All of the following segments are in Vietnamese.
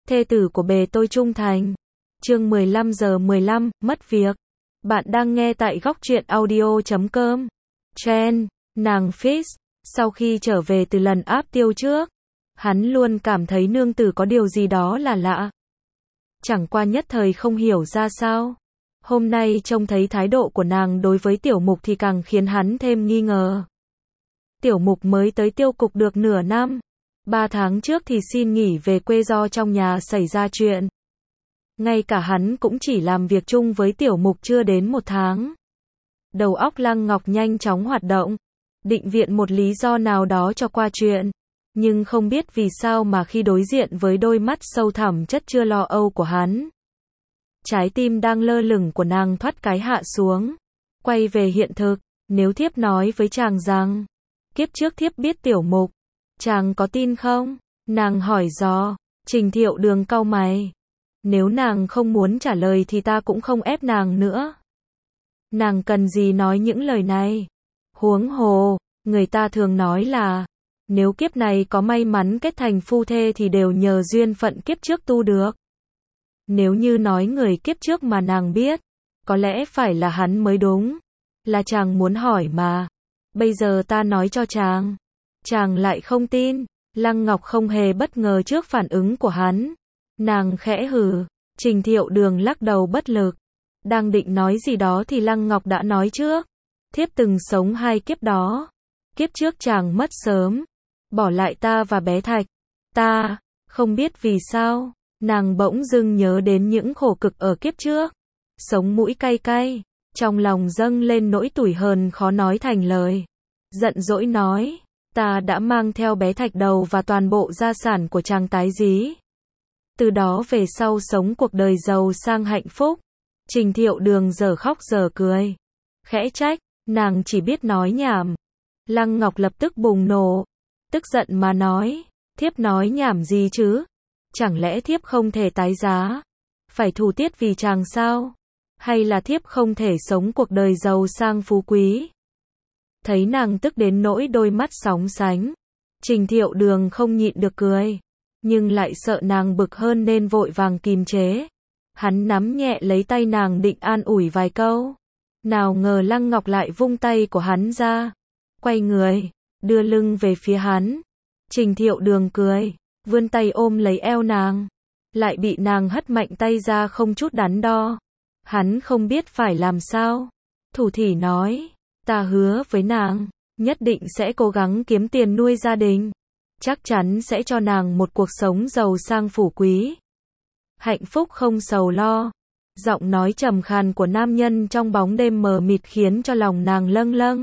thê tử của bề tôi trung thành. Chương 15:15, mất việc. Bạn đang nghe tại góc truyện audio.com. Chen, nàng Fitz, sau khi trở về từ lần áp tiêu trước, hắn luôn cảm thấy nương tử có điều gì đó là lạ. Chẳng qua nhất thời không hiểu ra sao. Hôm nay trông thấy thái độ của nàng đối với Tiểu Mục thì càng khiến hắn thêm nghi ngờ. Tiểu Mục mới tới tiêu cục được nửa năm. 3 tháng trước thì xin nghỉ về quê do trong nhà xảy ra chuyện. Ngay cả hắn cũng chỉ làm việc chung với Tiểu Mục chưa đến 1 tháng. Đầu óc Lăng Ngọc nhanh chóng hoạt động, định viện một lý do nào đó cho qua chuyện. Nhưng không biết vì sao mà khi đối diện với đôi mắt sâu thẳm chất chứa lo âu của hắn, trái tim đang lơ lửng của nàng thoát cái hạ xuống. Quay về hiện thực, nếu thiếp nói với chàng rằng kiếp trước thiếp biết Tiểu Mục, chàng có tin không? Nàng hỏi dò. Trình Thiệu Đường cau mày. Nếu nàng không muốn trả lời thì ta cũng không ép nàng nữa. Nàng cần gì nói những lời này? Huống hồ, người ta thường nói là nếu kiếp này có may mắn kết thành phu thê thì đều nhờ duyên phận kiếp trước tu được. Nếu như nói người kiếp trước mà nàng biết, có lẽ phải là hắn mới đúng. Là chàng muốn hỏi mà. Bây giờ ta nói cho chàng. Chàng lại không tin. Lăng Ngọc không hề bất ngờ trước phản ứng của hắn. Nàng khẽ hừ. Trình Thiệu Đường lắc đầu bất lực. Đang định nói gì đó thì Lăng Ngọc đã nói trước. Thiếp từng sống 2 kiếp đó. Kiếp trước chàng mất sớm, bỏ lại ta và bé Thạch. Ta, không biết vì sao, nàng bỗng dưng nhớ đến những khổ cực ở kiếp trước. Sống mũi cay cay, trong lòng dâng lên nỗi tủi hờn khó nói thành lời. Giận dỗi nói, ta đã mang theo bé Thạch Đầu và toàn bộ gia sản của chàng tái dí. Từ đó về sau sống cuộc đời giàu sang hạnh phúc. Trình Thiệu Đường giờ khóc giờ cười. Khẽ trách, nàng chỉ biết nói nhảm. Lăng Ngọc lập tức bùng nổ. Tức giận mà nói, thiếp nói nhảm gì chứ? Chẳng lẽ thiếp không thể tái giá? Phải thủ tiết vì chàng sao? Hay là thiếp không thể sống cuộc đời giàu sang phú quý? Thấy nàng tức đến nỗi đôi mắt sóng sánh, Trình Thiệu Đường không nhịn được cười, nhưng lại sợ nàng bực hơn nên vội vàng kìm chế. Hắn nắm nhẹ lấy tay nàng định an ủi vài câu. Nào ngờ Lăng Ngọc lại vung tay của hắn ra, quay người, đưa lưng về phía hắn. Trình Thiệu Đường cười, vươn tay ôm lấy eo nàng, lại bị nàng hất mạnh tay ra không chút đắn đo. Hắn không biết phải làm sao. Thủ thỉ nói, ta hứa với nàng, nhất định sẽ cố gắng kiếm tiền nuôi gia đình. Chắc chắn sẽ cho nàng một cuộc sống giàu sang phú quý. Hạnh phúc không sầu lo. Giọng nói trầm khàn của nam nhân trong bóng đêm mờ mịt khiến cho lòng nàng lâng lâng.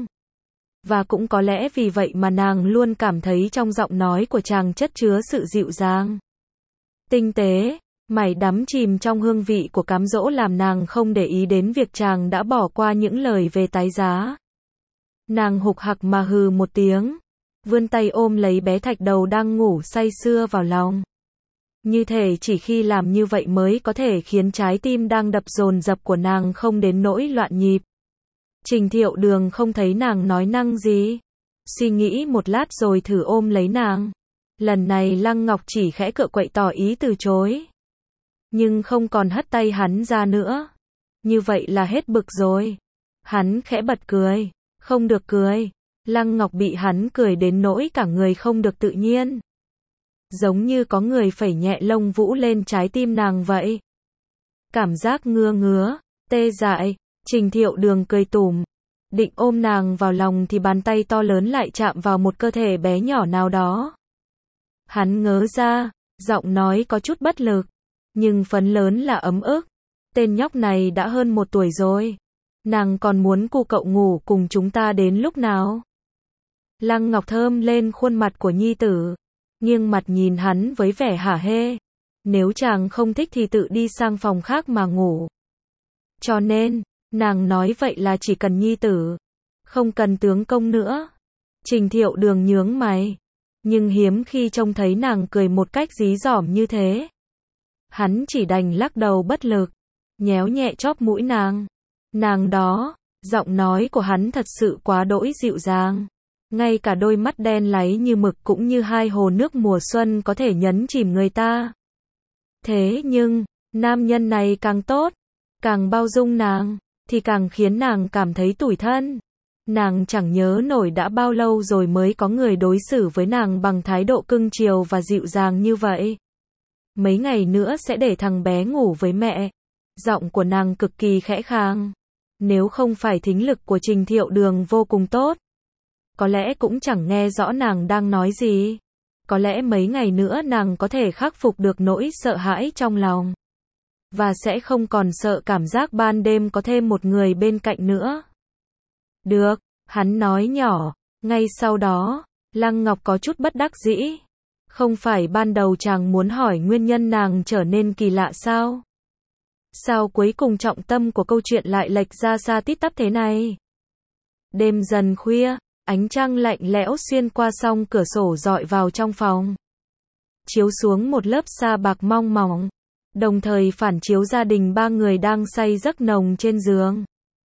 Và cũng có lẽ vì vậy mà nàng luôn cảm thấy trong giọng nói của chàng chất chứa sự dịu dàng, tinh tế, mải đắm chìm trong hương vị của cám dỗ làm nàng không để ý đến việc chàng đã bỏ qua những lời về tái giá. Nàng hục hặc mà hừ một tiếng, vươn tay ôm lấy bé Thạch Đầu đang ngủ say sưa vào lòng. Như thể chỉ khi làm như vậy mới có thể khiến trái tim đang đập dồn dập của nàng không đến nỗi loạn nhịp. Trình Thiệu Đường không thấy nàng nói năng gì. Suy nghĩ một lát rồi thử ôm lấy nàng. Lần này Lăng Ngọc chỉ khẽ cựa quậy tỏ ý từ chối. Nhưng không còn hất tay hắn ra nữa. Như vậy là hết bực rồi. Hắn khẽ bật cười. Không được cười. Lăng Ngọc bị hắn cười đến nỗi cả người không được tự nhiên. Giống như có người phẩy nhẹ lông vũ lên trái tim nàng vậy. Cảm giác ngứa ngứa, tê dại. Trình Thiệu Đường cười tủm, định ôm nàng vào lòng thì bàn tay to lớn lại chạm vào một cơ thể bé nhỏ nào đó. Hắn ngớ ra, giọng nói có chút bất lực, nhưng phấn lớn là ấm ức. Tên nhóc này đã hơn 1 tuổi rồi. Nàng còn muốn cu cậu ngủ cùng chúng ta đến lúc nào? Lăng Ngọc thơm lên khuôn mặt của nhi tử, nghiêng mặt nhìn hắn với vẻ hả hê. Nếu chàng không thích thì tự đi sang phòng khác mà ngủ. Cho nên, nàng nói vậy là chỉ cần nhi tử, không cần tướng công nữa. Trình Thiệu Đường nhướng mày, nhưng hiếm khi trông thấy nàng cười một cách dí dỏm như thế. Hắn chỉ đành lắc đầu bất lực, nhéo nhẹ chóp mũi nàng. Nàng đó, giọng nói của hắn thật sự quá đỗi dịu dàng. Ngay cả đôi mắt đen láy như mực cũng như 2 hồ nước mùa xuân có thể nhấn chìm người ta. Thế nhưng, nam nhân này càng tốt, càng bao dung nàng, thì càng khiến nàng cảm thấy tủi thân. Nàng chẳng nhớ nổi đã bao lâu rồi mới có người đối xử với nàng bằng thái độ cưng chiều và dịu dàng như vậy. Mấy ngày nữa sẽ để thằng bé ngủ với mẹ. Giọng của nàng cực kỳ khẽ khàng. Nếu không phải thính lực của Trình Thiệu Đường vô cùng tốt, có lẽ cũng chẳng nghe rõ nàng đang nói gì. Có lẽ mấy ngày nữa nàng có thể khắc phục được nỗi sợ hãi trong lòng. Và sẽ không còn sợ cảm giác ban đêm có thêm một người bên cạnh nữa. Được, hắn nói nhỏ. Ngay sau đó, Lăng Ngọc có chút bất đắc dĩ. Không phải ban đầu chàng muốn hỏi nguyên nhân nàng trở nên kỳ lạ sao? Sao cuối cùng trọng tâm của câu chuyện lại lệch ra xa tít tắp thế này? Đêm dần khuya, ánh trăng lạnh lẽo xuyên qua song cửa sổ dọi vào trong phòng. Chiếu xuống một lớp sa bạc mong mỏng, đồng thời phản chiếu gia đình ba người đang say giấc nồng trên giường.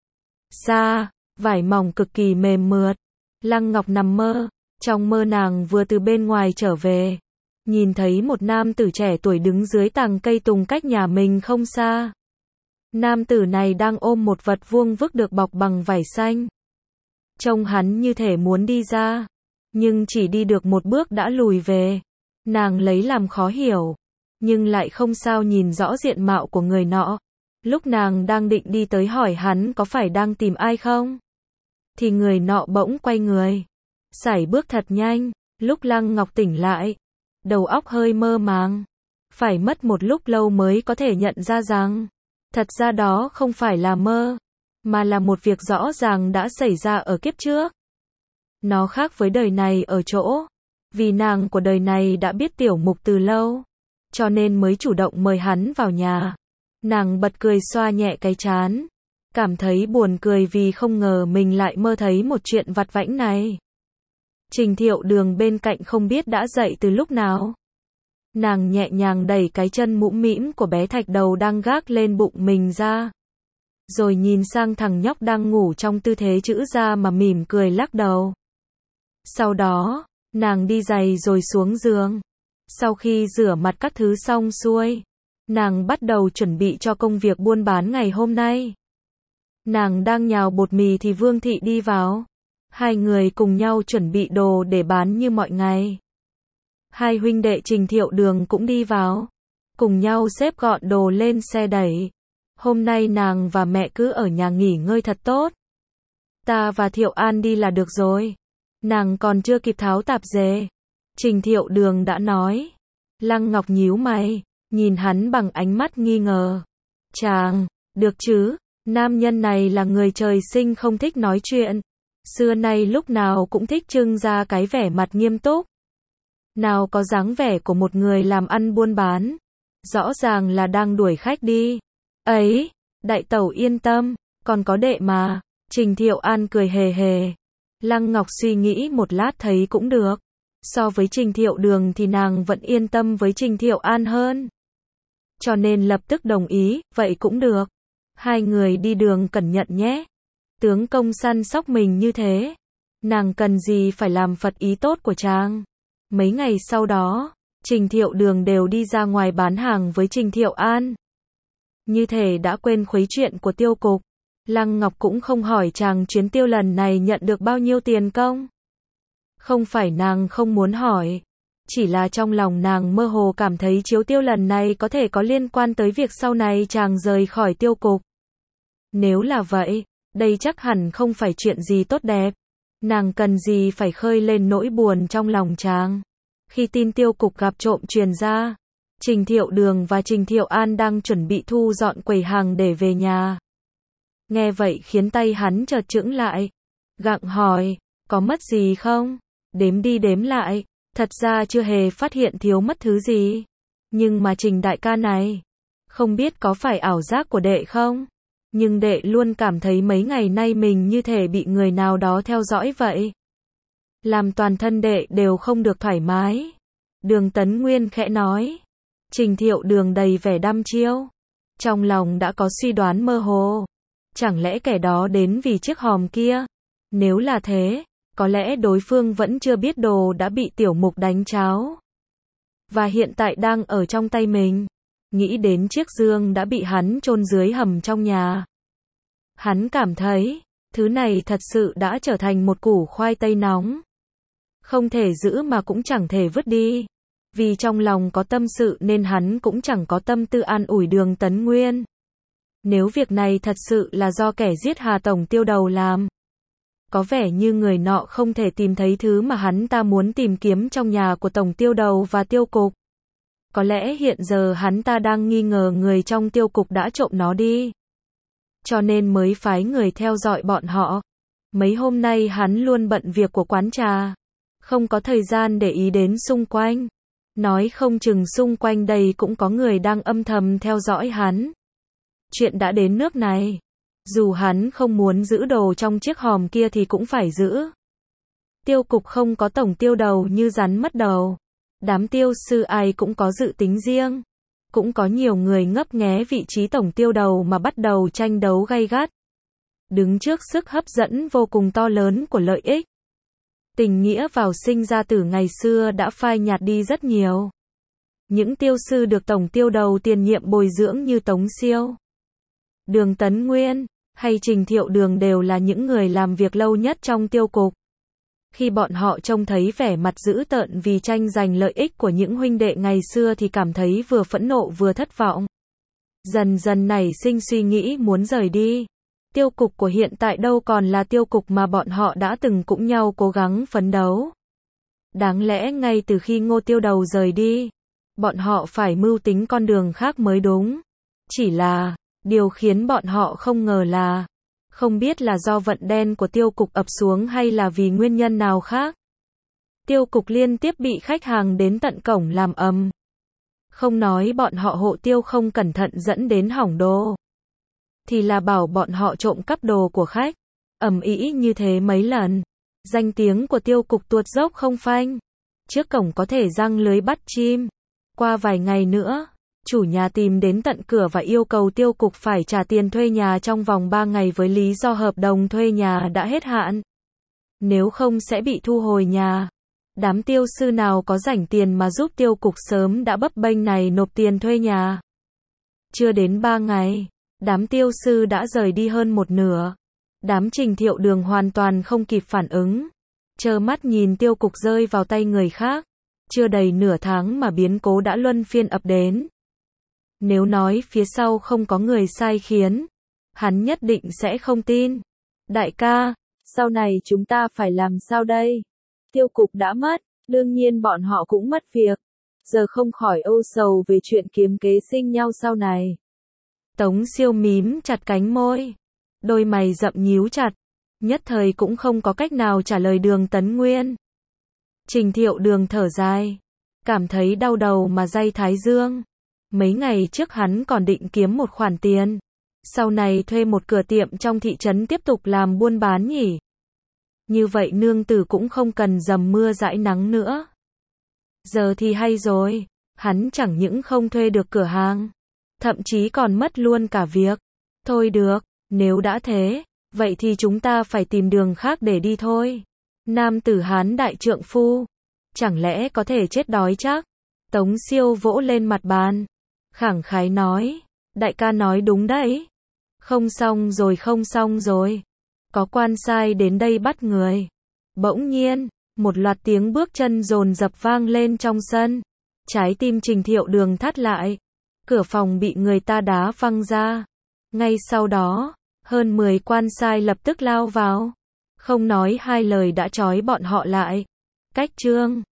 Sa, vải mỏng cực kỳ mềm mượt. Lăng Ngọc nằm mơ, trong mơ nàng vừa từ bên ngoài trở về. Nhìn thấy một nam tử trẻ tuổi đứng dưới tàng cây tùng cách nhà mình không xa. Nam tử này đang ôm một vật vuông vức được bọc bằng vải xanh. Trông hắn như thể muốn đi ra, nhưng chỉ đi được một bước đã lùi về. Nàng lấy làm khó hiểu, nhưng lại không sao nhìn rõ diện mạo của người nọ. Lúc nàng đang định đi tới hỏi hắn có phải đang tìm ai không, thì người nọ bỗng quay người, sải bước thật nhanh. Lúc Lăng Ngọc tỉnh lại, đầu óc hơi mơ màng, phải mất một lúc lâu mới có thể nhận ra rằng, thật ra đó không phải là mơ, mà là một việc rõ ràng đã xảy ra ở kiếp trước. Nó khác với đời này ở chỗ, vì nàng của đời này đã biết Tiểu Mục từ lâu, cho nên mới chủ động mời hắn vào nhà. Nàng bật cười xoa nhẹ cái trán, cảm thấy buồn cười vì không ngờ mình lại mơ thấy một chuyện vặt vãnh này. Trình Thiệu Đường bên cạnh không biết đã dậy từ lúc nào. Nàng nhẹ nhàng đẩy cái chân mũm mĩm của bé thạch đầu đang gác lên bụng mình ra. Rồi nhìn sang thằng nhóc đang ngủ trong tư thế chữ ra mà mỉm cười lắc đầu. Sau đó, nàng đi giày rồi xuống giường. Sau khi rửa mặt các thứ xong xuôi, nàng bắt đầu chuẩn bị cho công việc buôn bán ngày hôm nay. Nàng đang nhào bột mì thì Vương Thị đi vào. Hai người cùng nhau chuẩn bị đồ để bán như mọi ngày. Hai huynh đệ Trình Thiệu Đường cũng đi vào, cùng nhau xếp gọn đồ lên xe đẩy. Hôm nay nàng và mẹ cứ ở nhà nghỉ ngơi thật tốt. Ta và Thiệu An đi là được rồi. Nàng còn chưa kịp tháo tạp dề, Trình Thiệu Đường đã nói. Lăng Ngọc nhíu mày, nhìn hắn bằng ánh mắt nghi ngờ. Chàng, được chứ, nam nhân này là người trời sinh không thích nói chuyện. Xưa nay lúc nào cũng thích trưng ra cái vẻ mặt nghiêm túc. Nào có dáng vẻ của một người làm ăn buôn bán. Rõ ràng là đang đuổi khách đi. Ấy, đại tẩu yên tâm, còn có đệ mà. Trình Thiệu An cười hề hề. Lăng Ngọc suy nghĩ một lát thấy cũng được. So với Trình Thiệu Đường thì nàng vẫn yên tâm với Trình Thiệu An hơn. Cho nên lập tức đồng ý, vậy cũng được. Hai người đi đường cẩn nhận nhé. Tướng công săn sóc mình như thế, nàng cần gì phải làm phật ý tốt của chàng. Mấy ngày sau đó, Trình Thiệu Đường đều đi ra ngoài bán hàng với Trình Thiệu An. Như thể đã quên khuấy chuyện của tiêu cục. Lăng Ngọc cũng không hỏi chàng chuyến tiêu lần này nhận được bao nhiêu tiền công. Không phải nàng không muốn hỏi, chỉ là trong lòng nàng mơ hồ cảm thấy chiếu tiêu lần này có thể có liên quan tới việc sau này chàng rời khỏi tiêu cục. Nếu là vậy, đây chắc hẳn không phải chuyện gì tốt đẹp. Nàng cần gì phải khơi lên nỗi buồn trong lòng chàng. Khi tin tiêu cục gặp trộm truyền ra, Trình Thiệu Đường và Trình Thiệu An đang chuẩn bị thu dọn quầy hàng để về nhà. Nghe vậy khiến tay hắn chợt chững lại. Gặng hỏi, có mất gì không? Đếm đi đếm lại, thật ra chưa hề phát hiện thiếu mất thứ gì. Nhưng mà Trình đại ca này, không biết có phải ảo giác của đệ không? Nhưng đệ luôn cảm thấy mấy ngày nay mình như thể bị người nào đó theo dõi vậy. Làm toàn thân đệ đều không được thoải mái. Đường Tấn Nguyên khẽ nói. Trình Thiệu Đường đầy vẻ đăm chiêu. Trong lòng đã có suy đoán mơ hồ. Chẳng lẽ kẻ đó đến vì chiếc hòm kia? Nếu là thế, có lẽ đối phương vẫn chưa biết đồ đã bị Tiểu Mục đánh cháo. Và hiện tại đang ở trong tay mình. nghĩ đến chiếc dương đã bị hắn chôn dưới hầm trong nhà. Hắn cảm thấy, thứ này thật sự đã trở thành một củ khoai tây nóng. Không thể giữ mà cũng chẳng thể vứt đi. Vì trong lòng có tâm sự nên hắn cũng chẳng có tâm tư an ủi Đường Tấn Nguyên. Nếu việc này thật sự là do kẻ giết Hà Tổng Tiêu Đầu làm, có vẻ như người nọ không thể tìm thấy thứ mà hắn ta muốn tìm kiếm trong nhà của Tổng Tiêu Đầu và Tiêu Cục. Có lẽ hiện giờ hắn ta đang nghi ngờ người trong Tiêu Cục đã trộm nó đi. Cho nên mới phái người theo dõi bọn họ. Mấy hôm nay hắn luôn bận việc của quán trà, không có thời gian để ý đến xung quanh. Nói không chừng xung quanh đây cũng có người đang âm thầm theo dõi hắn. Chuyện đã đến nước này, dù hắn không muốn giữ đồ trong chiếc hòm kia thì cũng phải giữ. Tiêu Cục không có Tổng Tiêu Đầu như rắn mất đầu. Đám tiêu sư ai cũng có dự tính riêng. Cũng có nhiều người ngấp nghé vị trí Tổng Tiêu Đầu mà bắt đầu tranh đấu gay gắt. Đứng trước sức hấp dẫn vô cùng to lớn của lợi ích. Tình nghĩa vào sinh ra tử ngày xưa đã phai nhạt đi rất nhiều. Những tiêu sư được Tổng Tiêu Đầu tiền nhiệm bồi dưỡng như Tống Siêu, Đường Tấn Nguyên hay Trình Thiệu Đường đều là những người làm việc lâu nhất trong Tiêu Cục. Khi bọn họ trông thấy vẻ mặt dữ tợn vì tranh giành lợi ích của những huynh đệ ngày xưa thì cảm thấy vừa phẫn nộ vừa thất vọng. Dần dần nảy sinh suy nghĩ muốn rời đi. Tiêu Cục của hiện tại đâu còn là Tiêu Cục mà bọn họ đã từng cùng nhau cố gắng phấn đấu. Đáng lẽ ngay từ khi Ngô Tiêu Đầu rời đi, bọn họ phải mưu tính con đường khác mới đúng. Chỉ là, điều khiến bọn họ không ngờ là, không biết là do vận đen của Tiêu Cục ập xuống hay là vì nguyên nhân nào khác. Tiêu Cục liên tiếp bị khách hàng đến tận cổng làm ầm. Không nói bọn họ hộ tiêu không cẩn thận dẫn đến hỏng đồ, thì là bảo bọn họ trộm cắp đồ của khách. Ầm ĩ như thế mấy lần, danh tiếng của Tiêu Cục tuột dốc không phanh. Trước cổng có thể giăng lưới bắt chim. Qua vài ngày nữa, chủ nhà tìm đến tận cửa và yêu cầu Tiêu Cục phải trả tiền thuê nhà trong vòng 3 ngày với lý do hợp đồng thuê nhà đã hết hạn. Nếu không sẽ bị thu hồi nhà. Đám tiêu sư nào có rảnh tiền mà giúp Tiêu Cục sớm đã bấp bênh này nộp tiền thuê nhà. Chưa đến 3 ngày, đám tiêu sư đã rời đi hơn một nửa. Đám Trình Thiệu Đường hoàn toàn không kịp phản ứng. Trơ mắt nhìn Tiêu Cục rơi vào tay người khác. Chưa đầy nửa tháng mà biến cố đã luân phiên ập đến. Nếu nói phía sau không có người sai khiến, hắn nhất định sẽ không tin. Đại ca, sau này chúng ta phải làm sao đây? Tiêu Cục đã mất, đương nhiên bọn họ cũng mất việc. Giờ không khỏi âu sầu về chuyện kiếm kế sinh nhau sau này. Tống Siêu mím chặt cánh môi, đôi mày rậm nhíu chặt, nhất thời cũng không có cách nào trả lời Đường Tấn Nguyên. Trình Thiệu Đường thở dài, cảm thấy đau đầu mà day thái dương. Mấy ngày trước hắn còn định kiếm một khoản tiền, sau này thuê một cửa tiệm trong thị trấn tiếp tục làm buôn bán nhỉ. Như vậy nương tử cũng không cần dầm mưa dãi nắng nữa. Giờ thì hay rồi, hắn chẳng những không thuê được cửa hàng, thậm chí còn mất luôn cả việc. Thôi được, nếu đã thế, vậy thì chúng ta phải tìm đường khác để đi thôi. Nam tử Hán đại trượng phu, chẳng lẽ có thể chết đói chắc? Tống Siêu vỗ lên mặt bàn, khẳng khái nói, đại ca nói đúng đấy. Không xong rồi, không xong rồi. Có quan sai đến đây bắt người. Bỗng nhiên, một loạt tiếng bước chân dồn dập vang lên trong sân. Trái tim Trình Thiệu Đường thắt lại. Cửa phòng bị người ta đá văng ra. Ngay sau đó, hơn 10 quan sai lập tức lao vào. Không nói hai lời đã trói bọn họ lại. Cách chương